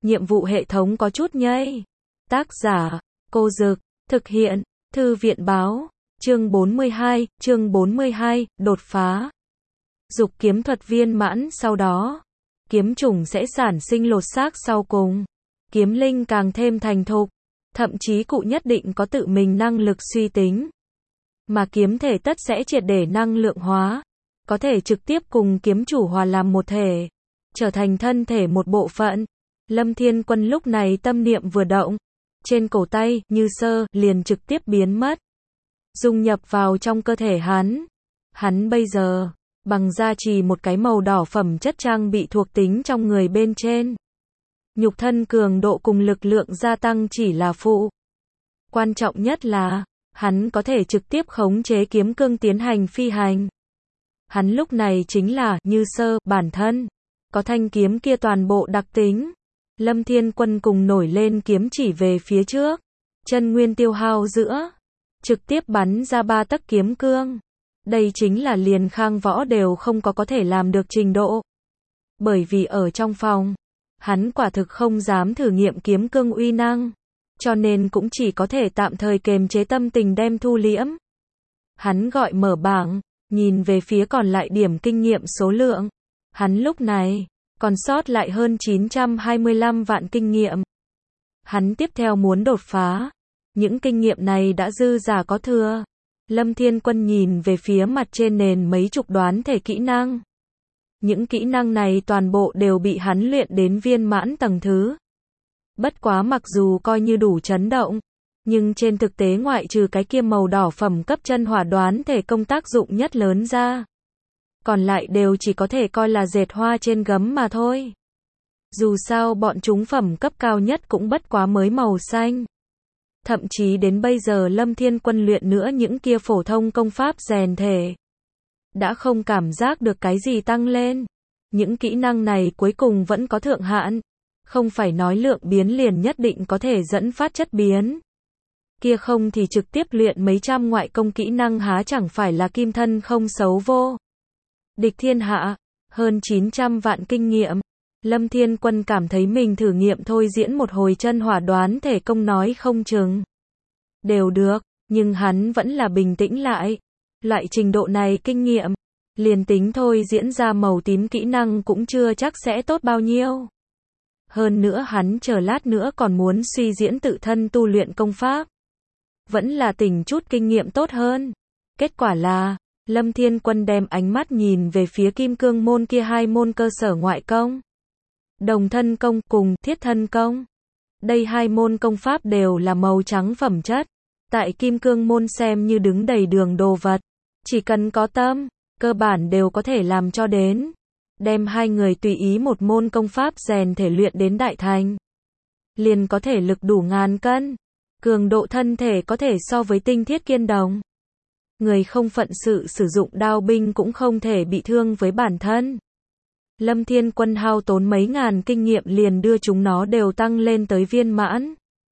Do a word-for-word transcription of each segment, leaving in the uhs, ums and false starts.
nhiệm vụ hệ thống có chút nhây. Tác giả, Cô Dực, thực hiện, Thư viện báo, chương bốn mươi hai, chương bốn mươi hai, đột phá. Dục kiếm thuật viên mãn sau đó, kiếm chủng sẽ sản sinh lột xác sau cùng. Kiếm linh càng thêm thành thục, thậm chí cụ nhất định có tự mình năng lực suy tính. Mà kiếm thể tất sẽ triệt để năng lượng hóa, có thể trực tiếp cùng kiếm chủ hòa làm một thể, trở thành thân thể một bộ phận. Lâm Thiên Quân lúc này tâm niệm vừa động, trên cổ tay, Như Sơ, liền trực tiếp biến mất, dung nhập vào trong cơ thể hắn. Hắn bây giờ, bằng gia trì một cái màu đỏ phẩm chất trang bị thuộc tính trong người bên trên. Nhục thân cường độ cùng lực lượng gia tăng chỉ là phụ. Quan trọng nhất là, hắn có thể trực tiếp khống chế kiếm cương tiến hành phi hành. Hắn lúc này chính là Như Sơ, bản thân, có thanh kiếm kia toàn bộ đặc tính. Lâm Thiên Quân cùng nổi lên kiếm chỉ về phía trước, chân nguyên tiêu hao giữa, trực tiếp bắn ra ba tấc kiếm cương. Đây chính là liền Khang Võ đều không có có thể làm được trình độ. Bởi vì ở trong phòng, hắn quả thực không dám thử nghiệm kiếm cương uy năng, cho nên cũng chỉ có thể tạm thời kềm chế tâm tình đem thu liễm. Hắn gọi mở bảng, nhìn về phía còn lại điểm kinh nghiệm số lượng. Hắn lúc này còn sót lại hơn chín trăm hai mươi lăm vạn kinh nghiệm. Hắn tiếp theo muốn đột phá, những kinh nghiệm này đã dư giả có thừa. Lâm Thiên Quân nhìn về phía mặt trên nền mấy chục đoán thể kỹ năng. Những kỹ năng này toàn bộ đều bị hắn luyện đến viên mãn tầng thứ. Bất quá mặc dù coi như đủ chấn động, nhưng trên thực tế ngoại trừ cái kia màu đỏ phẩm cấp chân hỏa đoán thể công tác dụng nhất lớn ra, còn lại đều chỉ có thể coi là dệt hoa trên gấm mà thôi. Dù sao bọn chúng phẩm cấp cao nhất cũng bất quá mới màu xanh. Thậm chí đến bây giờ Lâm Thiên Quân luyện nữa những kia phổ thông công pháp rèn thể, đã không cảm giác được cái gì tăng lên. Những kỹ năng này cuối cùng vẫn có thượng hạn, không phải nói lượng biến liền nhất định có thể dẫn phát chất biến. Kia không thì trực tiếp luyện mấy trăm ngoại công kỹ năng há chẳng phải là kim thân không xấu vô địch thiên hạ. Hơn chín trăm vạn kinh nghiệm, Lâm Thiên Quân cảm thấy mình thử nghiệm thôi diễn một hồi chân hỏa đoán thể công nói không chừng đều được, nhưng hắn vẫn là bình tĩnh lại. Loại trình độ này kinh nghiệm, liền tính thôi diễn ra màu tím kỹ năng cũng chưa chắc sẽ tốt bao nhiêu. Hơn nữa hắn chờ lát nữa còn muốn suy diễn tự thân tu luyện công pháp, vẫn là tỉnh chút kinh nghiệm tốt hơn. Kết quả là, Lâm Thiên Quân đem ánh mắt nhìn về phía kim cương môn kia hai môn cơ sở ngoại công, đồng thân công cùng thiết thân công. Đây hai môn công pháp đều là màu trắng phẩm chất, tại kim cương môn xem như đứng đầy đường đồ vật, chỉ cần có tâm, cơ bản đều có thể làm cho đến. Đem hai người tùy ý một môn công pháp rèn thể luyện đến đại thành, liền có thể lực đủ ngàn cân, cường độ thân thể có thể so với tinh thiết kiên đồng. Người không phận sự sử dụng đao binh cũng không thể bị thương với bản thân. Lâm Thiên Quân hao tốn mấy ngàn kinh nghiệm liền đưa chúng nó đều tăng lên tới viên mãn.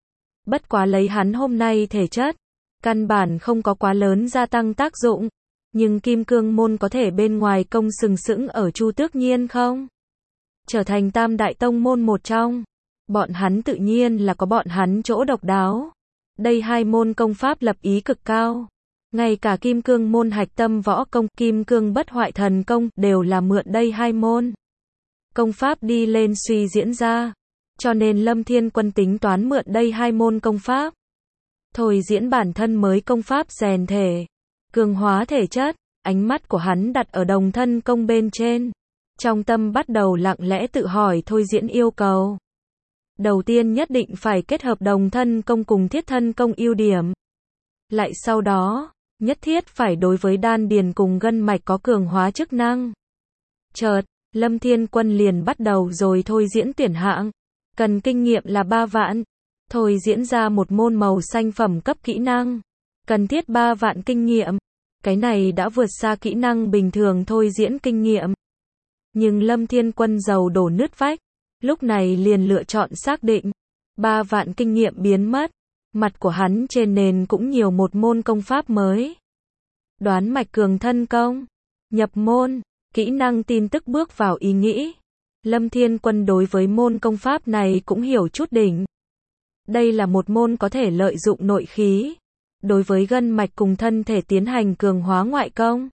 Bất quá lấy hắn hôm nay thể chất, căn bản không có quá lớn gia tăng tác dụng. Nhưng kim cương môn có thể bên ngoài công sừng sững ở Chu Tước Nhiên không? Trở thành tam đại tông môn một trong. Bọn hắn tự nhiên là có bọn hắn chỗ độc đáo. Đây hai môn công pháp lập ý cực cao. Ngay cả kim cương môn hạch tâm võ công, kim cương bất hoại thần công, đều là mượn đây hai môn công pháp đi lên suy diễn ra. Cho nên Lâm Thiên Quân tính toán mượn đây hai môn công pháp, thôi diễn bản thân mới công pháp rèn thể, cường hóa thể chất. Ánh mắt của hắn đặt ở đồng thân công bên trên, trong tâm bắt đầu lặng lẽ tự hỏi thôi diễn yêu cầu. Đầu tiên nhất định phải kết hợp đồng thân công cùng thiết thân công ưu điểm. Lại sau đó, nhất thiết phải đối với đan điền cùng gân mạch có cường hóa chức năng. Chợt, Lâm Thiên Quân liền bắt đầu rồi thôi diễn tuyển hạng. Cần kinh nghiệm là ba vạn. Thôi diễn ra một môn màu xanh phẩm cấp kỹ năng. Cần thiết ba vạn kinh nghiệm. Cái này đã vượt xa kỹ năng bình thường thôi diễn kinh nghiệm. Nhưng Lâm Thiên Quân dầu đổ nứt vách, lúc này liền lựa chọn xác định. Ba vạn kinh nghiệm biến mất. Mặt của hắn trên nền cũng nhiều một môn công pháp mới. Đoán mạch cường thân công. Nhập môn, kỹ năng tin tức bước vào ý nghĩ. Lâm Thiên Quân đối với môn công pháp này cũng hiểu chút đỉnh. Đây là một môn có thể lợi dụng nội khí, đối với gân mạch cùng thân thể tiến hành cường hóa ngoại công.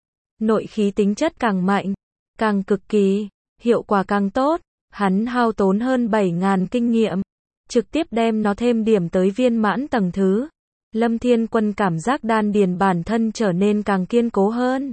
Nội khí tính chất càng mạnh, càng cực kỳ, hiệu quả càng tốt. Hắn hao tốn hơn bảy nghìn kinh nghiệm, trực tiếp đem nó thêm điểm tới viên mãn tầng thứ. Lâm Thiên Quân cảm giác đan điền bản thân trở nên càng kiên cố hơn.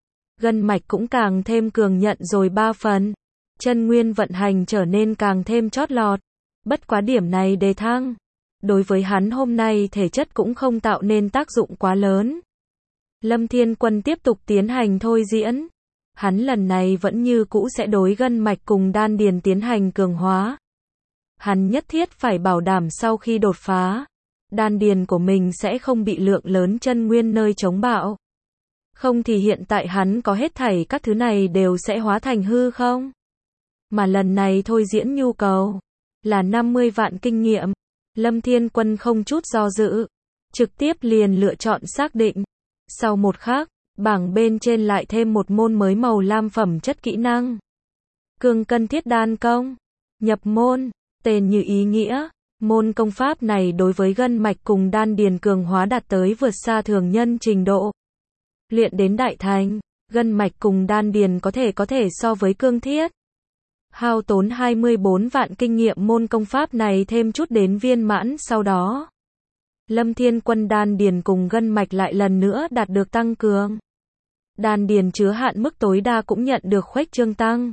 Gân mạch cũng càng thêm cường nhận rồi ba phần. Chân nguyên vận hành trở nên càng thêm chót lọt. Bất quá điểm này đề thăng, đối với hắn hôm nay thể chất cũng không tạo nên tác dụng quá lớn. Lâm Thiên Quân tiếp tục tiến hành thôi diễn. Hắn lần này vẫn như cũ sẽ đối gân mạch cùng đan điền tiến hành cường hóa. Hắn nhất thiết phải bảo đảm sau khi đột phá, đan điền của mình sẽ không bị lượng lớn chân nguyên nơi chống bạo. Không thì hiện tại hắn có hết thảy các thứ này đều sẽ hóa thành hư không. Mà lần này thôi diễn nhu cầu là năm mươi vạn kinh nghiệm. Lâm Thiên Quân không chút do dự, trực tiếp liền lựa chọn xác định. Sau một khắc, bảng bên trên lại thêm một môn mới màu lam phẩm chất kỹ năng. Cương cân thiết đan công. Nhập môn, tên như ý nghĩa, môn công pháp này đối với gân mạch cùng đan điền cường hóa đạt tới vượt xa thường nhân trình độ. Luyện đến đại thành, gân mạch cùng đan điền có thể có thể so với cương thiết. Hao tốn hai mươi bốn vạn kinh nghiệm môn công pháp này thêm chút đến viên mãn sau đó. Lâm Thiên Quân đan điền cùng gân mạch lại lần nữa đạt được tăng cường. Đan điền chứa hạn mức tối đa cũng nhận được khuếch trương tăng.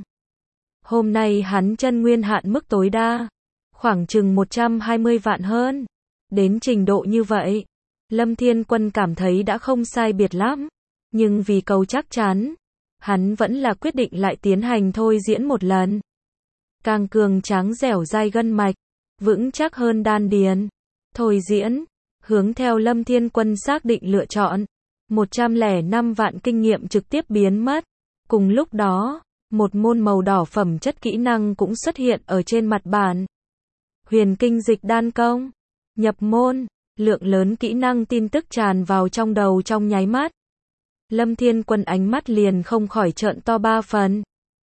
Hôm nay hắn chân nguyên hạn mức tối đa, khoảng chừng một trăm hai mươi vạn hơn. Đến trình độ như vậy, Lâm Thiên Quân cảm thấy đã không sai biệt lắm. Nhưng vì cầu chắc chắn, hắn vẫn là quyết định lại tiến hành thôi diễn một lần. Càng cường tráng dẻo dai gân mạch, vững chắc hơn đan điền. Thôi diễn, hướng theo Lâm Thiên Quân xác định lựa chọn. một trăm lẻ năm vạn kinh nghiệm trực tiếp biến mất. Cùng lúc đó, một môn màu đỏ phẩm chất kỹ năng cũng xuất hiện ở trên mặt bàn. Huyền kinh dịch đan công. Nhập môn, lượng lớn kỹ năng tin tức tràn vào trong đầu trong nháy mắt. Lâm Thiên Quân ánh mắt liền không khỏi trợn to ba phần.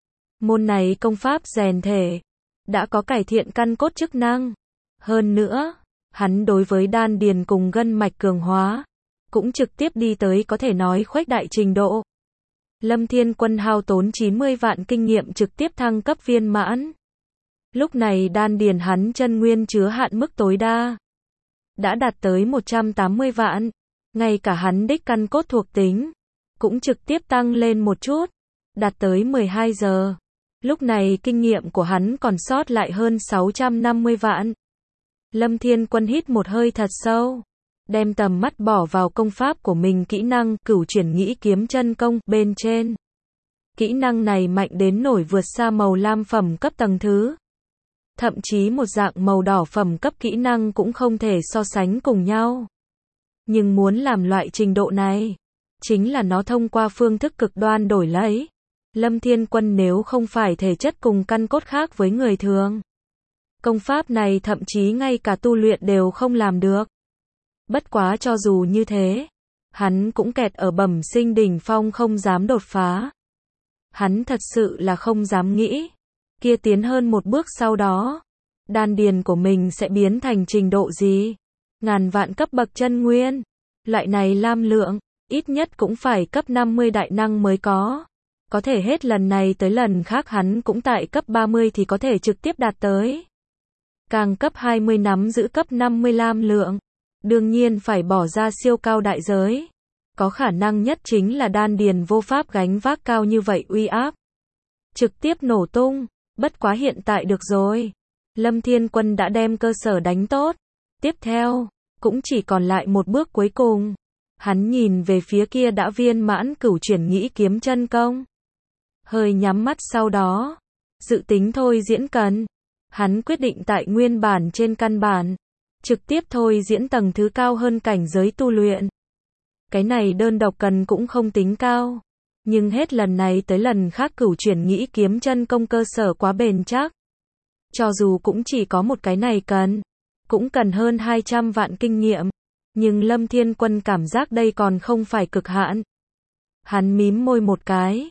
Môn này công pháp rèn thể, đã có cải thiện căn cốt chức năng. Hơn nữa, hắn đối với đan điền cùng gân mạch cường hóa, cũng trực tiếp đi tới có thể nói khuếch đại trình độ. Lâm Thiên Quân hao tốn chín mươi vạn kinh nghiệm trực tiếp thăng cấp viên mãn. Lúc này đan điền hắn chân nguyên chứa hạn mức tối đa đã đạt tới một trăm tám mươi vạn, ngay cả hắn đích căn cốt thuộc tính cũng trực tiếp tăng lên một chút, đạt tới mười hai giờ. Lúc này kinh nghiệm của hắn còn sót lại hơn sáu trăm năm mươi vạn. Lâm Thiên Quân hít một hơi thật sâu, đem tầm mắt bỏ vào công pháp của mình kỹ năng cửu chuyển nghĩ kiếm chân công bên trên. Kỹ năng này mạnh đến nổi vượt xa màu lam phẩm cấp tầng thứ. Thậm chí một dạng màu đỏ phẩm cấp kỹ năng cũng không thể so sánh cùng nhau. Nhưng muốn làm loại trình độ này, chính là nó thông qua phương thức cực đoan đổi lấy. Lâm Thiên Quân nếu không phải thể chất cùng căn cốt khác với người thường, công pháp này thậm chí ngay cả tu luyện đều không làm được. Bất quá cho dù như thế, hắn cũng kẹt ở bẩm sinh đỉnh phong không dám đột phá. Hắn thật sự là không dám nghĩ, kia tiến hơn một bước sau đó, đan điền của mình sẽ biến thành trình độ gì? Ngàn vạn cấp bậc chân nguyên, loại này lam lượng, ít nhất cũng phải cấp năm mươi đại năng mới có. Có thể hết lần này tới lần khác hắn cũng tại cấp ba mươi thì có thể trực tiếp đạt tới. Càng cấp hai mươi nắm giữ cấp năm mươi lam lượng, đương nhiên phải bỏ ra siêu cao đại giới. Có khả năng nhất chính là đan điền vô pháp gánh vác cao như vậy uy áp. Trực tiếp nổ tung, bất quá hiện tại được rồi. Lâm Thiên Quân đã đem cơ sở đánh tốt. Tiếp theo, cũng chỉ còn lại một bước cuối cùng. Hắn nhìn về phía kia đã viên mãn cửu chuyển nghĩ kiếm chân công. Hơi nhắm mắt sau đó, dự tính thôi diễn cần. Hắn quyết định tại nguyên bản trên căn bản, trực tiếp thôi diễn tầng thứ cao hơn cảnh giới tu luyện. Cái này đơn độc cần cũng không tính cao, nhưng hết lần này tới lần khác cửu chuyển nghĩ kiếm chân công cơ sở quá bền chắc. Cho dù cũng chỉ có một cái này cần, cũng cần hơn hai trăm vạn kinh nghiệm, nhưng Lâm Thiên Quân cảm giác đây còn không phải cực hạn. Hắn mím môi một cái,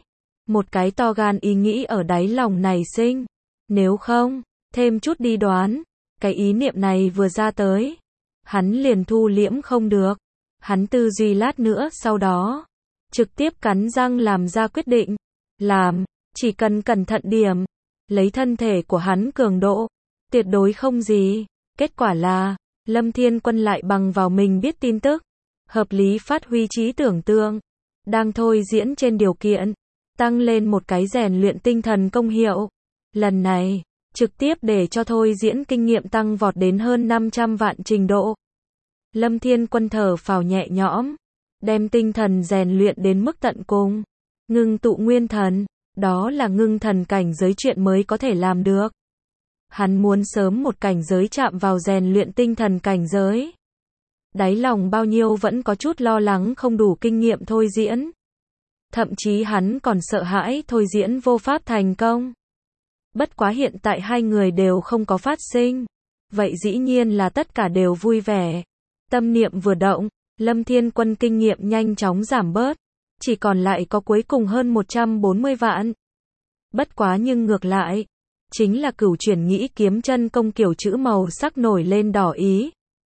Một cái to gan ý nghĩ ở đáy lòng nảy sinh. Nếu không, thêm chút đi đoán. Cái ý niệm này vừa ra tới, hắn liền thu liễm không được. Hắn tư duy lát nữa sau đó, trực tiếp cắn răng làm ra quyết định. Làm, chỉ cần cẩn thận điểm, lấy thân thể của hắn cường độ, tuyệt đối không gì. Kết quả là, Lâm Thiên Quân lại bằng vào mình biết tin tức, hợp lý phát huy trí tưởng tượng, đang thôi diễn trên điều kiện, tăng lên một cái rèn luyện tinh thần công hiệu. Lần này, trực tiếp để cho thôi diễn kinh nghiệm tăng vọt đến hơn năm trăm vạn trình độ. Lâm Thiên Quân thở phào nhẹ nhõm, đem tinh thần rèn luyện đến mức tận cùng, ngưng tụ nguyên thần, đó là ngưng thần cảnh giới chuyện mới có thể làm được. Hắn muốn sớm một cảnh giới chạm vào rèn luyện tinh thần cảnh giới. Đáy lòng bao nhiêu vẫn có chút lo lắng không đủ kinh nghiệm thôi diễn. Thậm chí hắn còn sợ hãi thôi diễn vô pháp thành công. Bất quá hiện tại hai người đều không có phát sinh. Vậy dĩ nhiên là tất cả đều vui vẻ. Tâm niệm vừa động, Lâm Thiên Quân kinh nghiệm nhanh chóng giảm bớt. Chỉ còn lại có cuối cùng hơn một trăm bốn mươi vạn. Bất quá nhưng ngược lại, chính là cửu chuyển nghĩ kiếm chân công kiểu chữ màu sắc nổi lên đỏ ý.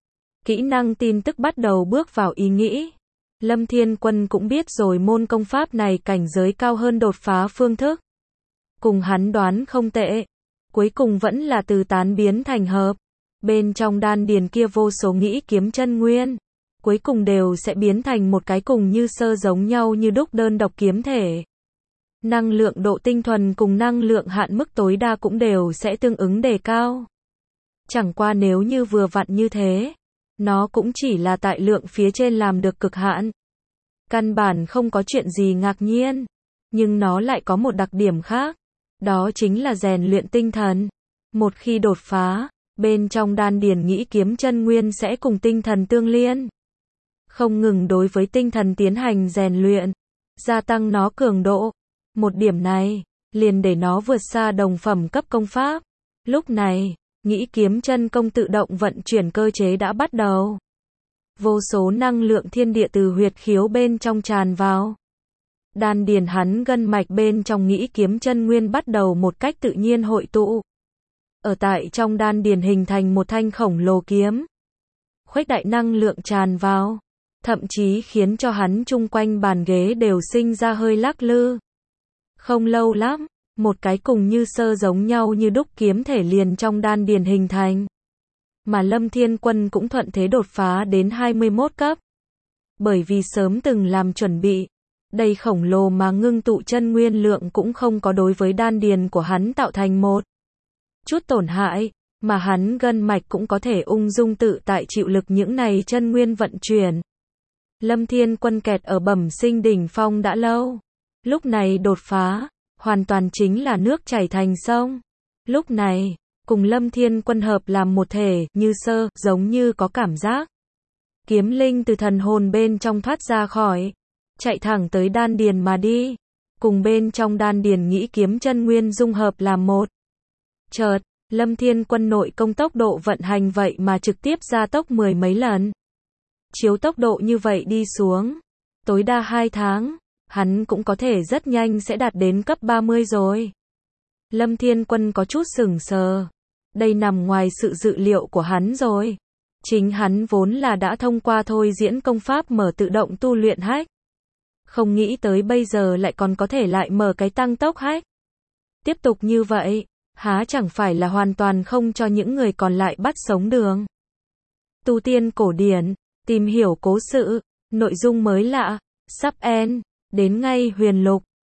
Kỹ năng tin tức bắt đầu bước vào ý nghĩ. Lâm Thiên Quân cũng biết rồi môn công pháp này cảnh giới cao hơn đột phá phương thức. Cùng hắn đoán không tệ. Cuối cùng vẫn là từ tán biến thành hợp. Bên trong đan điền kia vô số nghĩ kiếm chân nguyên. Cuối cùng đều sẽ biến thành một cái cùng như sơ giống nhau như đúc đơn độc kiếm thể. Năng lượng độ tinh thuần cùng năng lượng hạn mức tối đa cũng đều sẽ tương ứng đề cao. Chẳng qua nếu như vừa vặn như thế, nó cũng chỉ là tại lượng phía trên làm được cực hạn. Căn bản không có chuyện gì ngạc nhiên, nhưng nó lại có một đặc điểm khác, đó chính là rèn luyện tinh thần. Một khi đột phá, bên trong đan điền nghĩ kiếm chân nguyên sẽ cùng tinh thần tương liên, không ngừng đối với tinh thần tiến hành rèn luyện, gia tăng nó cường độ. Một điểm này, liền để nó vượt xa đồng phẩm cấp công pháp. Lúc này, nghĩ kiếm chân công tự động vận chuyển cơ chế đã bắt đầu. Vô số năng lượng thiên địa từ huyệt khiếu bên trong tràn vào. Đan điền hắn gân mạch bên trong nghĩ kiếm chân nguyên bắt đầu một cách tự nhiên hội tụ. Ở tại trong đan điền hình thành một thanh khổng lồ kiếm. Khuếch đại năng lượng tràn vào, thậm chí khiến cho hắn chung quanh bàn ghế đều sinh ra hơi lắc lư. Không lâu lắm, một cái cùng như sơ giống nhau như đúc kiếm thể liền trong đan điền hình thành. Mà Lâm Thiên Quân cũng thuận thế đột phá đến hai mươi mốt cấp. Bởi vì sớm từng làm chuẩn bị, đây khổng lồ mà ngưng tụ chân nguyên lượng cũng không có đối với đan điền của hắn tạo thành một chút tổn hại, mà hắn gân mạch cũng có thể ung dung tự tại chịu lực những này chân nguyên vận chuyển. Lâm Thiên Quân kẹt ở bẩm sinh đỉnh phong đã lâu. Lúc này đột phá, hoàn toàn chính là nước chảy thành sông. Lúc này, cùng Lâm Thiên Quân hợp làm một thể, như sơ, giống như có cảm giác. Kiếm linh từ thần hồn bên trong thoát ra khỏi, chạy thẳng tới đan điền mà đi. Cùng bên trong đan điền nghĩ kiếm chân nguyên dung hợp làm một. Chợt, Lâm Thiên Quân nội công tốc độ vận hành vậy mà trực tiếp gia tốc mười mấy lần. Chiếu tốc độ như vậy đi xuống, tối đa hai tháng. Hắn cũng có thể rất nhanh sẽ đạt đến cấp ba mươi rồi. Lâm Thiên Quân có chút sửng sờ. Đây nằm ngoài sự dự liệu của hắn rồi. Chính hắn vốn là đã thông qua thôi diễn công pháp mở tự động tu luyện hack. Không nghĩ tới bây giờ lại còn có thể lại mở cái tăng tốc hack. Tiếp tục như vậy, há chẳng phải là hoàn toàn không cho những người còn lại bắt sống đường. Tu tiên cổ điển, tìm hiểu cố sự, nội dung mới lạ, sắp end. Đến ngay huyền lục.